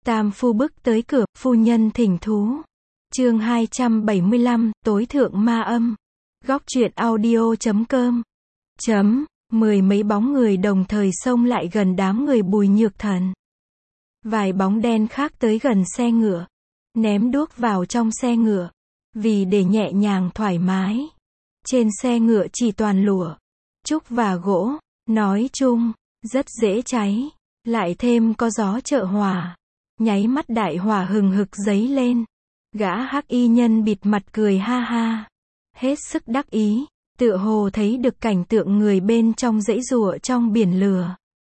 Tam phu bước tới cửa, phu nhân thỉnh thú. Chương 275, tối thượng ma âm. Góc truyện audio.com. Mười mấy bóng người đồng thời xông lại gần đám người Bùi Nhược Thần. Vài bóng đen khác tới gần xe ngựa, ném đuốc vào trong xe ngựa, vì để nhẹ nhàng thoải mái. Trên xe ngựa chỉ toàn lụa, trúc và gỗ, nói chung, rất dễ cháy, lại thêm có gió trợ hỏa. Nháy mắt đại hỏa hừng hực dấy lên. Gã hắc y nhân bịt mặt cười ha ha, hết sức đắc ý, tựa hồ thấy được cảnh tượng người bên trong giãy giụa trong biển lửa.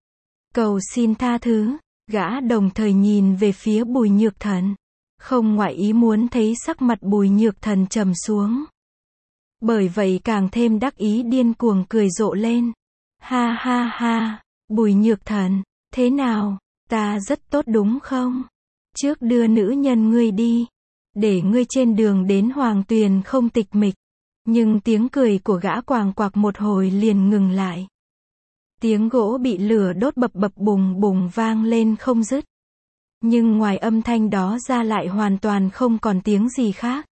Cầu xin tha thứ, gã đồng thời nhìn về phía Bùi Nhược Thần, không ngoại ý muốn thấy sắc mặt Bùi Nhược Thần trầm xuống. Bởi vậy càng thêm đắc ý điên cuồng cười rộ lên. Ha ha ha, Bùi Nhược Thần, thế nào, ta rất tốt đúng không? Trước đưa nữ nhân ngươi đi, để ngươi trên đường đến Hoàng Tuyền không tịch mịch. Nhưng tiếng cười của gã quàng quạc một hồi liền ngừng lại. Tiếng gỗ bị lửa đốt bập bập bùng bùng vang lên không dứt. Nhưng ngoài âm thanh đó ra lại hoàn toàn không còn tiếng gì khác.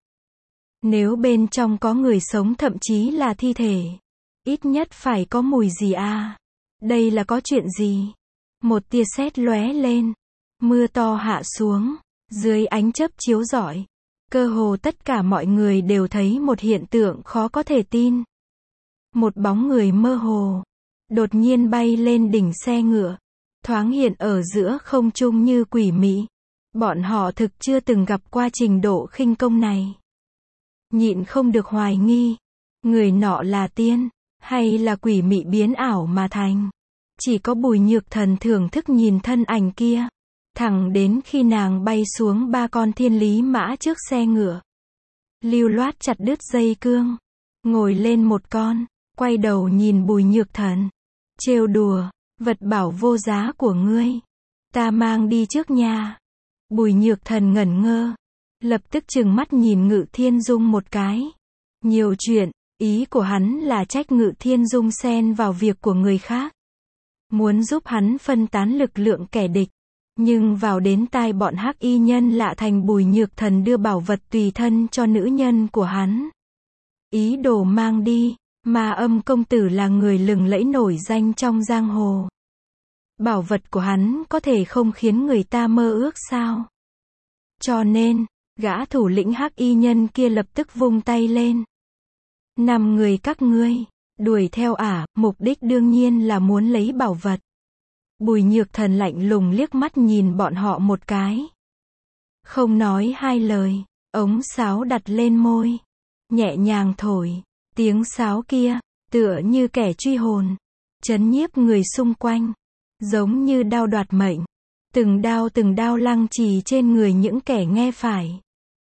Nếu bên trong có người sống thậm chí là thi thể, ít nhất phải có mùi gì à? Đây là có chuyện gì? Một tia sét lóe lên, mưa to hạ xuống, dưới ánh chớp chiếu rọi, cơ hồ tất cả mọi người đều thấy một hiện tượng khó có thể tin. Một bóng người mơ hồ, đột nhiên bay lên đỉnh xe ngựa, thoáng hiện ở giữa không trung như quỷ mị. Bọn họ thực chưa từng gặp qua trình độ khinh công này. Nhịn không được hoài nghi, người nọ là tiên, hay là quỷ mị biến ảo mà thành. Chỉ có Bùi Nhược Thần thưởng thức nhìn thân ảnh kia, thẳng đến khi nàng bay xuống ba con thiên lý mã trước xe ngựa. Lưu loát chặt đứt dây cương, ngồi lên một con, quay đầu nhìn Bùi Nhược Thần, trêu đùa, vật bảo vô giá của ngươi, ta mang đi trước nhà. Bùi Nhược Thần ngẩn ngơ, lập tức trừng mắt nhìn Ngự Thiên Dung một cái. Nhiều chuyện, ý của hắn là trách Ngự Thiên Dung xen vào việc của người khác, muốn giúp hắn phân tán lực lượng kẻ địch. Nhưng vào đến tai bọn hắc y nhân lạ thành Bùi Nhược Thần đưa bảo vật tùy thân cho nữ nhân của hắn. Ý đồ mang đi, Ma Âm công tử là người lừng lẫy nổi danh trong giang hồ. Bảo vật của hắn có thể không khiến người ta mơ ước sao? Cho nên, gã thủ lĩnh hắc y nhân kia lập tức vung tay lên. 5 người các ngươi, đuổi theo ả, mục đích đương nhiên là muốn lấy bảo vật. Bùi Nhược Thần lạnh lùng liếc mắt nhìn bọn họ một cái. Không nói hai lời, ống sáo đặt lên môi, nhẹ nhàng thổi, tiếng sáo kia, tựa như kẻ truy hồn, trấn nhiếp người xung quanh, giống như đao đoạt mệnh, từng đao lăng trì trên người những kẻ nghe phải.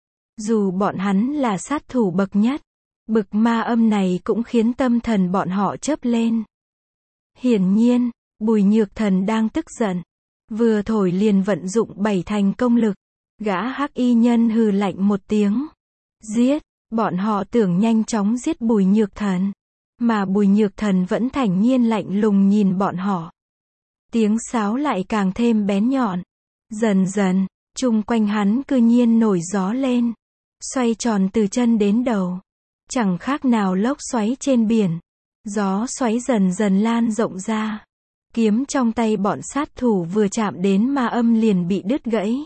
Dù bọn hắn là sát thủ bậc nhất, bực ma âm này cũng khiến tâm thần bọn họ chớp lên. Hiển nhiên, Bùi Nhược Thần đang tức giận, vừa thổi liền vận dụng 7 thành công lực. Gã hắc y nhân hừ lạnh một tiếng, giết. Bọn họ tưởng nhanh chóng giết Bùi Nhược Thần, mà Bùi Nhược Thần vẫn thản nhiên lạnh lùng nhìn bọn họ. Tiếng sáo lại càng thêm bén nhọn. Dần dần, chung quanh hắn cư nhiên nổi gió lên, xoay tròn từ chân đến đầu, chẳng khác nào lốc xoáy trên biển. Gió xoáy dần dần lan rộng ra. Kiếm trong tay bọn sát thủ vừa chạm đến ma âm liền bị đứt gãy.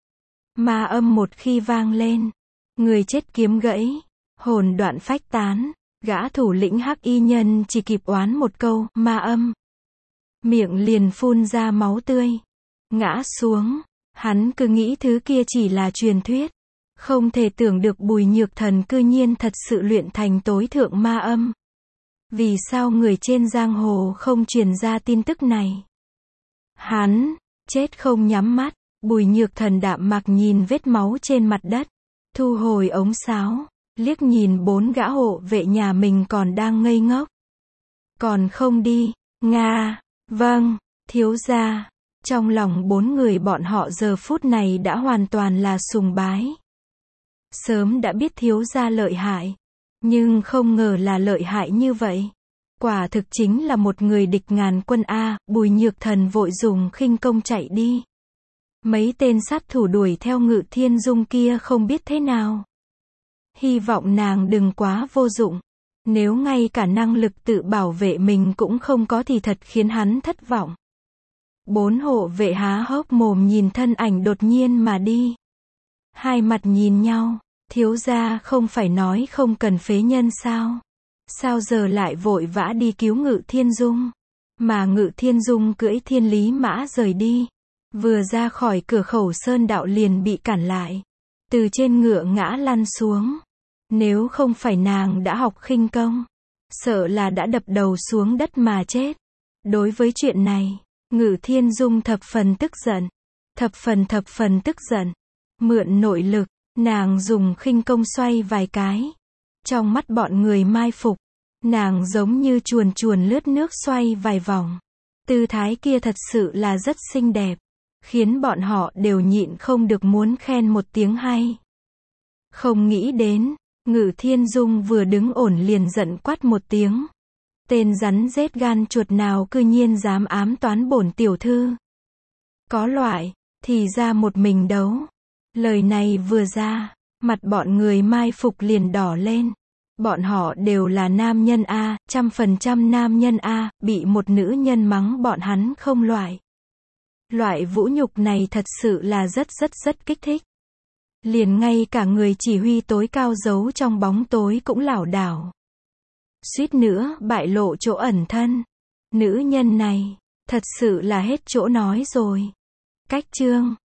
Ma âm một khi vang lên, người chết kiếm gãy, hồn đoạn phách tán. Gã thủ lĩnh hắc y nhân chỉ kịp oán một câu ma âm, miệng liền phun ra máu tươi, ngã xuống. Hắn cứ nghĩ thứ kia chỉ là truyền thuyết, không thể tưởng được Bùi Nhược Thần cư nhiên thật sự luyện thành tối thượng ma âm. Vì sao người trên giang hồ không truyền ra tin tức này? Hắn chết không nhắm mắt. Bùi Nhược Thần đạm mạc nhìn vết máu trên mặt đất, thu hồi ống sáo, liếc nhìn 4 gã hộ vệ nhà mình còn đang ngây ngốc. Còn không đi? Nga, vâng, thiếu gia. Trong lòng 4 người bọn họ giờ phút này đã hoàn toàn là sùng bái. Sớm đã biết thiếu gia lợi hại, nhưng không ngờ là lợi hại như vậy. Quả thực chính là một người địch ngàn quân a. Bùi Nhược Thần vội dùng khinh công chạy đi. Mấy tên sát thủ đuổi theo Ngự Thiên Dung kia không biết thế nào. Hy vọng nàng đừng quá vô dụng. Nếu ngay cả năng lực tự bảo vệ mình cũng không có thì thật khiến hắn thất vọng. 4 hộ vệ há hốc mồm nhìn thân ảnh đột nhiên mà đi. Hai mặt nhìn nhau, thiếu gia không phải nói không cần phế nhân sao? Sao giờ lại vội vã đi cứu Ngự Thiên Dung? Mà Ngự Thiên Dung cưỡi Thiên Lý Mã rời đi. Vừa ra khỏi cửa khẩu sơn đạo liền bị cản lại. Từ trên ngựa ngã lăn xuống. Nếu không phải nàng đã học khinh công, sợ là đã đập đầu xuống đất mà chết. Đối với chuyện này, Ngự Thiên Dung thập phần tức giận. Thập phần tức giận. Mượn nội lực, nàng dùng khinh công xoay vài cái. Trong mắt bọn người mai phục, nàng giống như chuồn chuồn lướt nước xoay vài vòng. Tư thái kia thật sự là rất xinh đẹp, khiến bọn họ đều nhịn không được muốn khen một tiếng hay. Không nghĩ đến, Ngự Thiên Dung vừa đứng ổn liền giận quát một tiếng. Tên rắn rết gan chuột nào cư nhiên dám ám toán bổn tiểu thư. Có loại, thì ra một mình đấu. Lời này vừa ra, mặt bọn người mai phục liền đỏ lên. Bọn họ đều là nam nhân A, 100% nam nhân A, bị một nữ nhân mắng bọn hắn không loại. Loại vũ nhục này thật sự là rất kích thích. Liền ngay cả người chỉ huy tối cao giấu trong bóng tối cũng lảo đảo. Suýt nữa bại lộ chỗ ẩn thân. Nữ nhân này, thật sự là hết chỗ nói rồi. Cách chương